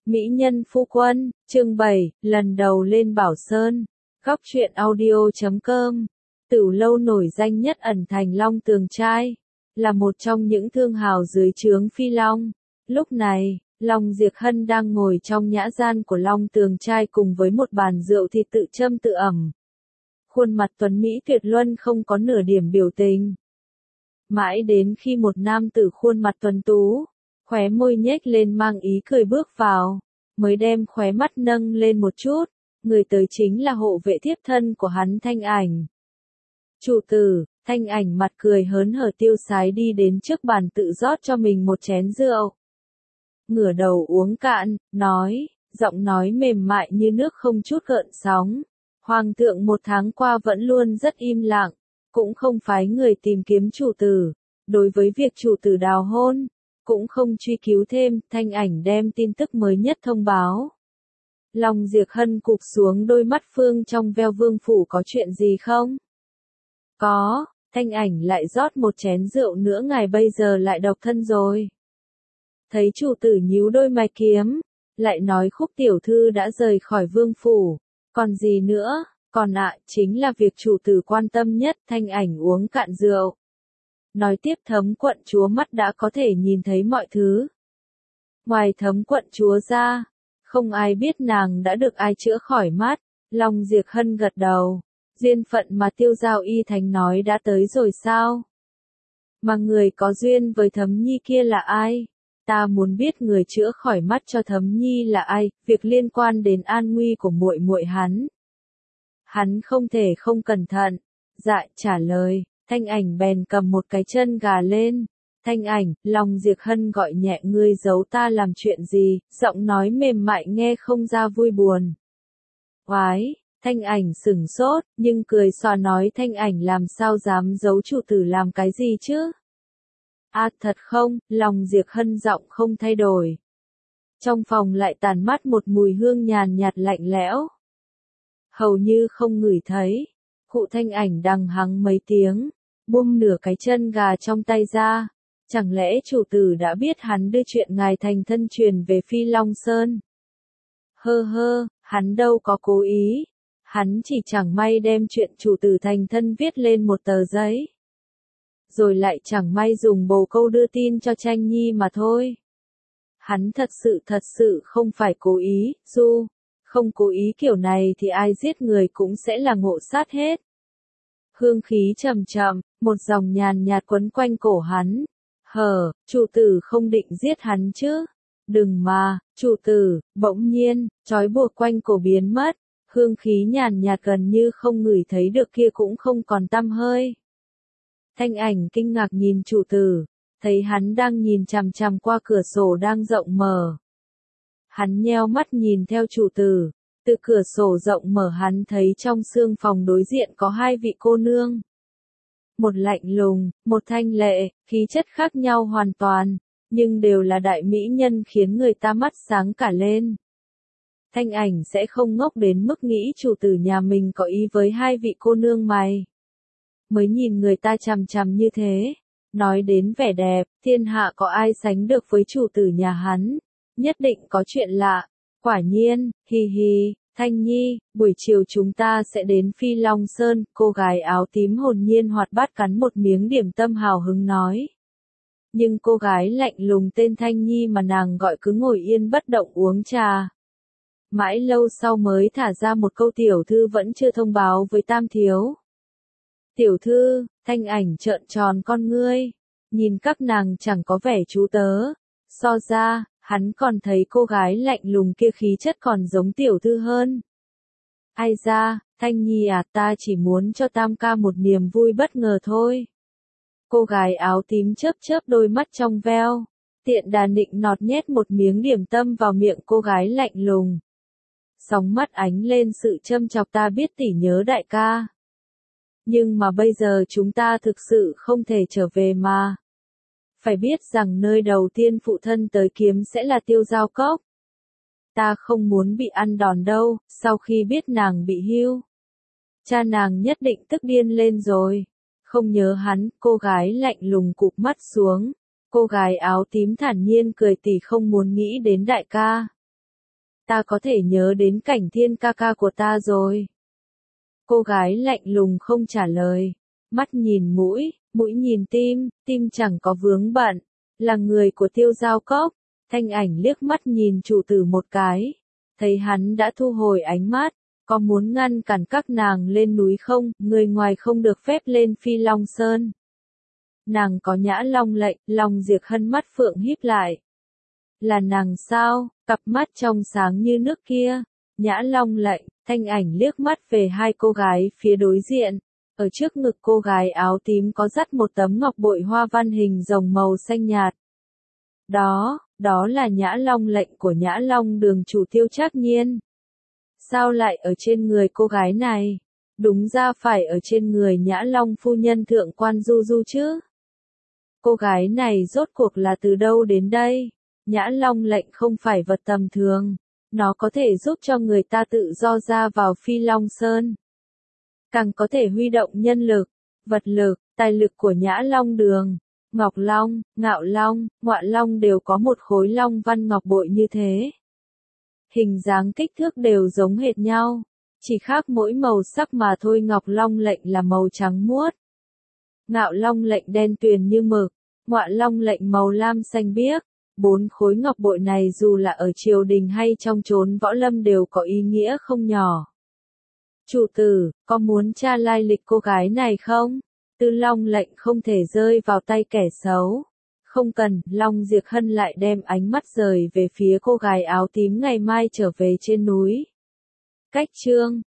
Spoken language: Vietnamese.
Mỹ nhân phu quân, chương 7, lần đầu lên Bảo Sơn. Góc truyện audio.com. Tửu lâu nổi danh nhất ẩn thành Long Tường Trai, là một trong những thương hào dưới trướng Phi Long. Lúc này, Long Diệc Hân đang ngồi trong nhã gian của Long Tường Trai cùng với một bàn rượu thịt tự châm tự ẩm. Khuôn mặt tuấn Mỹ tuyệt luân không có nửa điểm biểu tình. Mãi đến khi một nam tử khuôn mặt tuấn tú, khóe môi nhếch lên mang ý cười bước vào, mới đem khóe mắt nâng lên một chút, người tới chính là hộ vệ thiếp thân của hắn Thanh Ảnh. Chủ tử, Thanh Ảnh mặt cười hớn hở tiêu sái đi đến trước bàn tự rót cho mình một chén rượu. Ngửa đầu uống cạn, nói, giọng nói mềm mại như nước không chút gợn sóng. Hoàng thượng một tháng qua vẫn luôn rất im lặng, cũng không phái người tìm kiếm chủ tử. Đối với việc chủ tử đào hôn, cũng không truy cứu thêm, Thanh Ảnh đem tin tức mới nhất thông báo. Long Diệc Hân cụp xuống đôi mắt phương trong veo, vương phủ có chuyện gì không? Có, Thanh Ảnh lại rót một chén rượu nữa, ngài bây giờ lại độc thân rồi. Thấy chủ tử nhíu đôi mày kiếm, lại nói Khúc tiểu thư đã rời khỏi vương phủ, còn gì nữa, còn chính là việc chủ tử quan tâm nhất. Thanh Ảnh uống cạn rượu. Nói tiếp, Thấm quận chúa mắt đã có thể nhìn thấy mọi thứ. Ngoài Thấm quận chúa ra, không ai biết nàng đã được ai chữa khỏi mắt. Long Diệc Hân gật đầu. Duyên phận mà Tiêu Giao Y Thánh nói đã tới rồi sao? Mà người có duyên với Thấm Nhi kia là ai? Ta muốn biết người chữa khỏi mắt cho Thấm Nhi là ai, việc liên quan đến an nguy của muội muội hắn. Hắn không thể không cẩn thận. Dạ, trả lời. Thanh Ảnh bèn cầm một cái chân gà lên. Thanh Ảnh, Long Diệc Hân gọi nhẹ, ngươi giấu ta làm chuyện gì? Giọng nói mềm mại nghe không ra vui buồn. Oái, Thanh Ảnh sửng sốt, nhưng cười xòa nói, Thanh Ảnh làm sao dám giấu chủ tử làm cái gì chứ? Thật không? Long Diệc Hân giọng không thay đổi. Trong phòng lại tàn mát một mùi hương nhàn nhạt lạnh lẽo. Hầu như không ngửi thấy. Cụ Thanh Ảnh đằng hắng mấy tiếng, buông nửa cái chân gà trong tay ra. Chẳng lẽ chủ tử đã biết hắn đưa chuyện ngài thành thân truyền về Phi Long Sơn? Hơ, hắn đâu có cố ý. Hắn chỉ chẳng may đem chuyện chủ tử thành thân viết lên một tờ giấy. Rồi lại chẳng may dùng bồ câu đưa tin cho Tranh Nhi mà thôi. Hắn thật sự không phải cố ý, không cố ý kiểu này thì ai giết người cũng sẽ là ngộ sát hết. Hương khí trầm trầm, một dòng nhàn nhạt quấn quanh cổ hắn. Chủ tử không định giết hắn chứ? Đừng mà, chủ tử. Bỗng nhiên, trói buộc quanh cổ biến mất, hương khí nhàn nhạt gần như không ngửi thấy được kia cũng không còn tăm hơi. Thanh Ảnh kinh ngạc nhìn chủ tử, thấy hắn đang nhìn chằm chằm qua cửa sổ đang rộng mở. Hắn nheo mắt nhìn theo chủ tử, từ cửa sổ rộng mở hắn thấy trong sương phòng đối diện có hai vị cô nương. Một lạnh lùng, một thanh lệ, khí chất khác nhau hoàn toàn, nhưng đều là đại mỹ nhân khiến người ta mắt sáng cả lên. Thanh Ảnh sẽ không ngốc đến mức nghĩ chủ tử nhà mình có ý với hai vị cô nương mày. Mới nhìn người ta chằm chằm như thế. Nói đến vẻ đẹp, thiên hạ có ai sánh được với chủ tử nhà hắn. Nhất định có chuyện lạ. Quả nhiên, hi, Thanh Nhi, buổi chiều chúng ta sẽ đến Phi Long Sơn. Cô gái áo tím hồn nhiên hoạt bát cắn một miếng điểm tâm hào hứng nói. Nhưng cô gái lạnh lùng tên Thanh Nhi mà nàng gọi cứ ngồi yên bất động uống trà. Mãi lâu sau mới thả ra một câu, tiểu thư vẫn chưa thông báo với tam thiếu. Tiểu thư, Thanh Ảnh trợn tròn con ngươi, nhìn các nàng chẳng có vẻ chú tớ. So ra, hắn còn thấy cô gái lạnh lùng kia khí chất còn giống tiểu thư hơn. Ai ra, Thanh Nhi ta chỉ muốn cho tam ca một niềm vui bất ngờ thôi. Cô gái áo tím chớp đôi mắt trong veo, tiện đà nịnh nọt nhét một miếng điểm tâm vào miệng cô gái lạnh lùng. Sóng mắt ánh lên sự châm chọc, ta biết tỷ nhớ đại ca. Nhưng mà bây giờ chúng ta thực sự không thể trở về mà. Phải biết rằng nơi đầu tiên phụ thân tới kiếm sẽ là Tiêu Giao Cốc. Ta không muốn bị ăn đòn đâu, sau khi biết nàng bị hưu. Cha nàng nhất định tức điên lên rồi. Không nhớ hắn, cô gái lạnh lùng cụp mắt xuống. Cô gái áo tím thản nhiên cười, tỷ không muốn nghĩ đến đại ca. Ta có thể nhớ đến Cảnh Thiên ca ca của ta rồi. Cô gái lạnh lùng không trả lời. Mắt nhìn mũi, mũi nhìn tim, tim chẳng có vướng bận. Là người của Tiêu Giao Cốc. Thanh ảnh liếc mắt nhìn chủ tử một cái. Thấy hắn đã thu hồi ánh mắt. Có muốn ngăn cản các nàng lên núi không? Người ngoài không được phép lên Phi Long Sơn. Nàng có Nhã Long lệnh. Long Diệp Hân mắt phượng híp lại. Là nàng sao? Cặp mắt trong sáng như nước kia. Nhã Long lệnh. Thanh ảnh liếc mắt về hai cô gái phía đối diện. Ở trước ngực cô gái áo tím có dắt một tấm ngọc bội hoa văn hình rồng màu xanh nhạt. Đó là Nhã Long lệnh của Nhã Long đường chủ Tiêu Trác Nhiên. Sao lại ở trên người cô gái này? Đúng ra phải ở trên người Nhã Long phu nhân thượng quan Du Du chứ. Cô gái này rốt cuộc là từ đâu đến đây? Nhã Long lệnh không phải vật tầm thường. Nó có thể giúp cho người ta tự do ra vào Phi Long Sơn. Càng có thể huy động nhân lực, vật lực, tài lực của Nhã Long đường. Ngọc Long, Ngạo Long, Ngọa Long đều có một khối long văn ngọc bội như thế. Hình dáng kích thước đều giống hệt nhau, chỉ khác mỗi màu sắc mà thôi. Ngọc Long lệnh là màu trắng muốt. Ngạo Long lệnh đen tuyền như mực, Ngọa Long lệnh màu lam xanh biếc. 4 khối ngọc bội này dù là ở triều đình hay trong chốn võ lâm đều có ý nghĩa không nhỏ. Chủ tử, có muốn tra lai lịch cô gái này không? Tư Long lệnh không thể rơi vào tay kẻ xấu. Không cần, Long Diệp Hân lại đem ánh mắt rời về phía cô gái áo tím ngày mai trở về trên núi. Cách chương